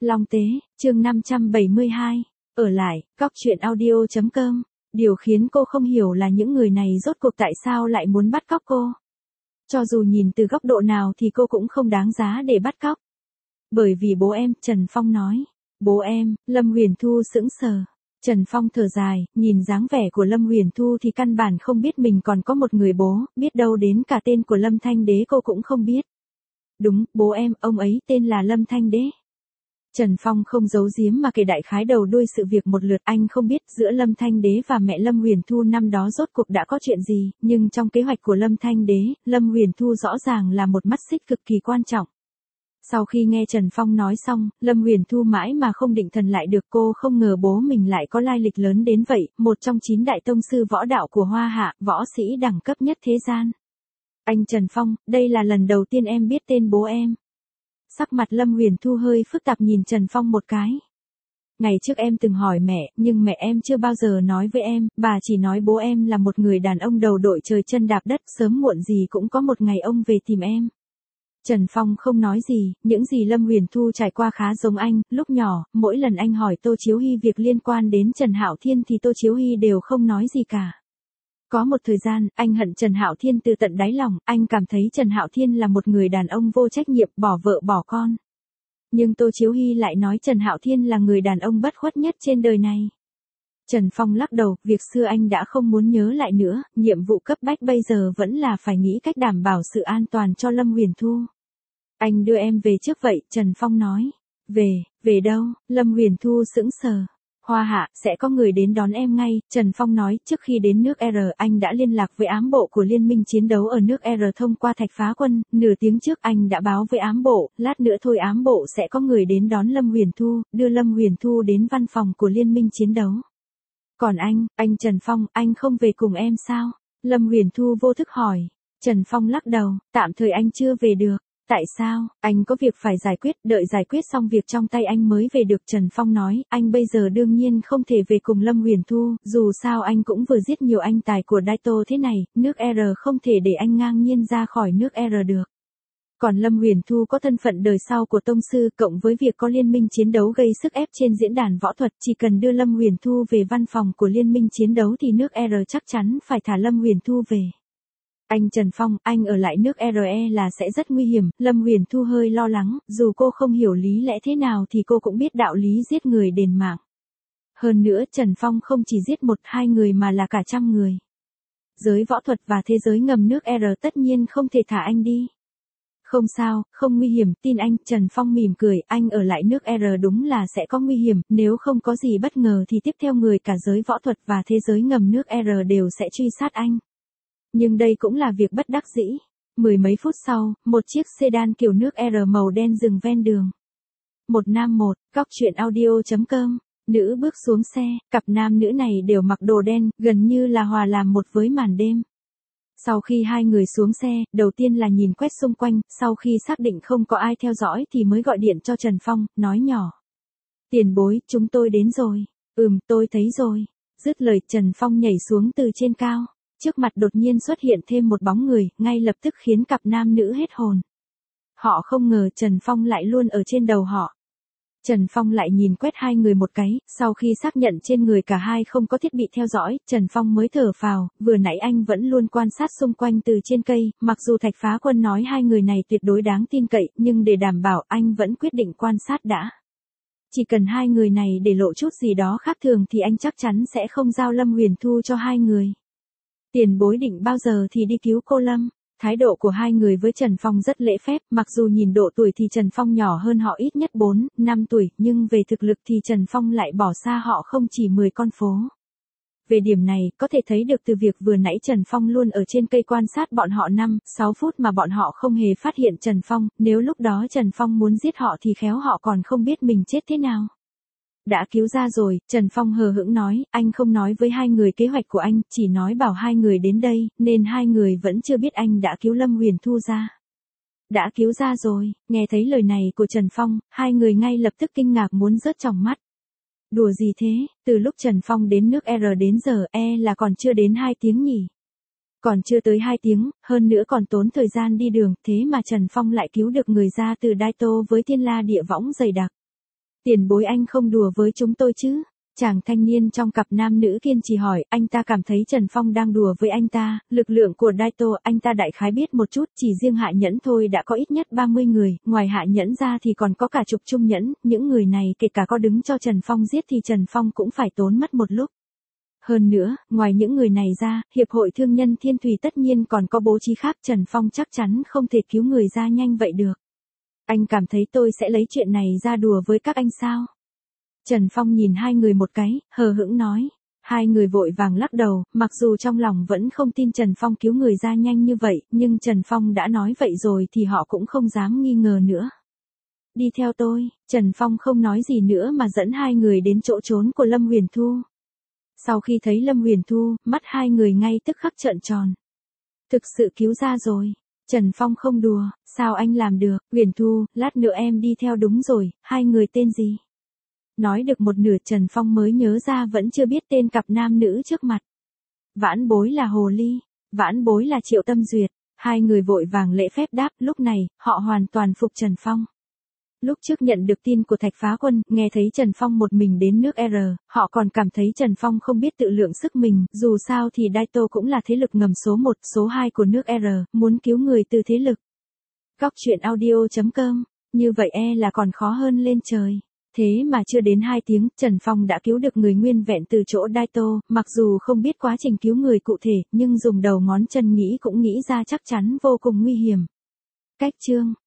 Long Tế, chương 572. Ở lại, góc truyện audio.com. Điều khiến cô không hiểu là những người này rốt cuộc tại sao lại muốn bắt cóc cô. Cho dù nhìn từ góc độ nào thì cô cũng không đáng giá để bắt cóc. Bởi vì bố em, Trần Phong nói. Bố em, Lâm Huyền Thu sững sờ. Trần Phong thở dài, nhìn dáng vẻ của Lâm Huyền Thu thì căn bản không biết mình còn có một người bố, biết đâu đến cả tên của Lâm Thanh Đế cô cũng không biết. Đúng, bố em, ông ấy tên là Lâm Thanh Đế. Trần Phong không giấu giếm mà kể đại khái đầu đuôi sự việc một lượt. Anh không biết giữa Lâm Thanh Đế và mẹ Lâm Huyền Thu năm đó rốt cuộc đã có chuyện gì, nhưng trong kế hoạch của Lâm Thanh Đế, Lâm Huyền Thu rõ ràng là một mắt xích cực kỳ quan trọng. Sau khi nghe Trần Phong nói xong, Lâm Huyền Thu mãi mà không định thần lại được, cô không ngờ bố mình lại có lai lịch lớn đến vậy, một trong 9 đại tông sư võ đạo của Hoa Hạ, võ sĩ đẳng cấp nhất thế gian. Anh Trần Phong, đây là lần đầu tiên em biết tên bố em. Sắc mặt Lâm Huyền Thu hơi phức tạp nhìn Trần Phong một cái. Ngày trước em từng hỏi mẹ, nhưng mẹ em chưa bao giờ nói với em, bà chỉ nói bố em là một người đàn ông đầu đội trời chân đạp đất, sớm muộn gì cũng có một ngày ông về tìm em. Trần Phong không nói gì, những gì Lâm Huyền Thu trải qua khá giống anh, lúc nhỏ, mỗi lần anh hỏi Tô Chiếu Hy việc liên quan đến Trần Hạo Thiên thì Tô Chiếu Hy đều không nói gì cả. Có một thời gian, anh hận Trần Hạo Thiên từ tận đáy lòng, anh cảm thấy Trần Hạo Thiên là một người đàn ông vô trách nhiệm, bỏ vợ bỏ con. Nhưng Tô Chiếu Hy lại nói Trần Hạo Thiên là người đàn ông bất khuất nhất trên đời này. Trần Phong lắc đầu, việc xưa anh đã không muốn nhớ lại nữa, nhiệm vụ cấp bách bây giờ vẫn là phải nghĩ cách đảm bảo sự an toàn cho Lâm Huyền Thu. Anh đưa em về trước vậy, Trần Phong nói. Về đâu? Lâm Huyền Thu sững sờ. Hoa Hạ, sẽ có người đến đón em ngay, Trần Phong nói. Trước khi đến nước R, anh đã liên lạc với ám bộ của liên minh chiến đấu ở nước R thông qua Thạch Phá Quân. Nửa tiếng trước anh đã báo với ám bộ, lát nữa thôi ám bộ sẽ có người đến đón Lâm Huyền Thu, đưa Lâm Huyền Thu đến văn phòng của liên minh chiến đấu. Còn anh Trần Phong, anh không về cùng em sao? Lâm Huyền Thu vô thức hỏi. Trần Phong lắc đầu, tạm thời anh chưa về được. Tại sao? Anh có việc phải giải quyết, đợi giải quyết xong việc trong tay anh mới về được. Trần Phong nói, anh bây giờ đương nhiên không thể về cùng Lâm Huyền Thu, dù sao anh cũng vừa giết nhiều anh tài của Daito thế này, nước R không thể để anh ngang nhiên ra khỏi nước R được. Còn Lâm Huyền Thu có thân phận đời sau của tông sư, cộng với việc có liên minh chiến đấu gây sức ép trên diễn đàn võ thuật, chỉ cần đưa Lâm Huyền Thu về văn phòng của liên minh chiến đấu thì nước R chắc chắn phải thả Lâm Huyền Thu về. Anh Trần Phong, anh ở lại nước RE là sẽ rất nguy hiểm. Lâm Huyền Thu hơi lo lắng, dù cô không hiểu lý lẽ thế nào thì cô cũng biết đạo lý giết người đền mạng. Hơn nữa Trần Phong không chỉ giết 1-2 người mà là cả trăm người. Giới võ thuật và thế giới ngầm nước R tất nhiên không thể thả anh đi. Không sao, không nguy hiểm, tin anh. Trần Phong mỉm cười, anh ở lại nước R đúng là sẽ có nguy hiểm, nếu không có gì bất ngờ thì tiếp theo người cả giới võ thuật và thế giới ngầm nước R đều sẽ truy sát anh. Nhưng đây cũng là việc bất đắc dĩ. Mười mấy phút sau, một chiếc sedan kiểu nước R màu đen dừng ven đường. Một nam một, góc truyện audio.com. Nữ bước xuống xe, cặp nam nữ này đều mặc đồ đen, gần như là hòa làm một với màn đêm. Sau khi hai người xuống xe, đầu tiên là nhìn quét xung quanh, sau khi xác định không có ai theo dõi thì mới gọi điện cho Trần Phong, nói nhỏ. Tiền bối, chúng tôi đến rồi. Tôi thấy rồi. Dứt lời Trần Phong nhảy xuống từ trên cao. Trước mặt đột nhiên xuất hiện thêm một bóng người, ngay lập tức khiến cặp nam nữ hết hồn. Họ không ngờ Trần Phong lại luôn ở trên đầu họ. Trần Phong lại nhìn quét hai người một cái, sau khi xác nhận trên người cả hai không có thiết bị theo dõi, Trần Phong mới thở phào, vừa nãy anh vẫn luôn quan sát xung quanh từ trên cây, mặc dù Thạch Phá Quân nói hai người này tuyệt đối đáng tin cậy, nhưng để đảm bảo anh vẫn quyết định quan sát đã. Chỉ cần hai người này để lộ chút gì đó khác thường thì anh chắc chắn sẽ không giao Lâm Huyền Thu cho hai người. Tiền bối định bao giờ thì đi cứu cô Lâm? Thái độ của hai người với Trần Phong rất lễ phép, mặc dù nhìn độ tuổi thì Trần Phong nhỏ hơn họ ít nhất 4-5 tuổi, nhưng về thực lực thì Trần Phong lại bỏ xa họ không chỉ 10 con phố. Về điểm này, có thể thấy được từ việc vừa nãy Trần Phong luôn ở trên cây quan sát bọn họ 5-6 phút mà bọn họ không hề phát hiện Trần Phong, nếu lúc đó Trần Phong muốn giết họ thì khéo họ còn không biết mình chết thế nào. Đã cứu ra rồi, Trần Phong hờ hững nói, anh không nói với hai người kế hoạch của anh, chỉ nói bảo hai người đến đây, nên hai người vẫn chưa biết anh đã cứu Lâm Huyền Thu ra. Đã cứu ra rồi, nghe thấy lời này của Trần Phong, hai người ngay lập tức kinh ngạc muốn rớt tròng mắt. Đùa gì thế, từ lúc Trần Phong đến nước R đến giờ là còn chưa đến 2 tiếng nhỉ. Còn chưa tới 2 tiếng, hơn nữa còn tốn thời gian đi đường, thế mà Trần Phong lại cứu được người ra từ Daito với thiên la địa võng dày đặc. Tiền bối anh không đùa với chúng tôi chứ? Chàng thanh niên trong cặp nam nữ kiên trì hỏi, anh ta cảm thấy Trần Phong đang đùa với anh ta, lực lượng của Daito anh ta đại khái biết một chút, chỉ riêng hạ nhẫn thôi đã có ít nhất 30 người, ngoài hạ nhẫn ra thì còn có cả chục trung nhẫn, những người này kể cả có đứng cho Trần Phong giết thì Trần Phong cũng phải tốn mất một lúc. Hơn nữa, ngoài những người này ra, Hiệp hội Thương nhân Thiên Thủy tất nhiên còn có bố trí khác, Trần Phong chắc chắn không thể cứu người ra nhanh vậy được. Anh cảm thấy tôi sẽ lấy chuyện này ra đùa với các anh sao? Trần Phong nhìn hai người một cái, hờ hững nói. Hai người vội vàng lắc đầu, mặc dù trong lòng vẫn không tin Trần Phong cứu người ra nhanh như vậy, nhưng Trần Phong đã nói vậy rồi thì họ cũng không dám nghi ngờ nữa. Đi theo tôi, Trần Phong không nói gì nữa mà dẫn hai người đến chỗ trốn của Lâm Huyền Thu. Sau khi thấy Lâm Huyền Thu, mắt hai người ngay tức khắc trợn tròn. Thực sự cứu ra rồi. Trần Phong không đùa, sao anh làm được? Huyền Thu, lát nữa em đi theo đúng rồi, hai người tên gì? Nói được một nửa Trần Phong mới nhớ ra vẫn chưa biết tên cặp nam nữ trước mặt. Vãn bối là Hồ Ly, vãn bối là Triệu Tâm Duyệt. Hai người vội vàng lễ phép đáp, lúc này, họ hoàn toàn phục Trần Phong. Lúc trước nhận được tin của Thạch Phá Quân, nghe thấy Trần Phong một mình đến nước R, họ còn cảm thấy Trần Phong không biết tự lượng sức mình, dù sao thì Daito cũng là thế lực ngầm số 1, số 2 của nước R, muốn cứu người từ thế lực. Góc truyện audio.com, như vậy là còn khó hơn lên trời. Thế mà chưa đến 2 tiếng, Trần Phong đã cứu được người nguyên vẹn từ chỗ Daito, mặc dù không biết quá trình cứu người cụ thể, nhưng dùng đầu ngón chân nghĩ cũng nghĩ ra chắc chắn vô cùng nguy hiểm. Cách chương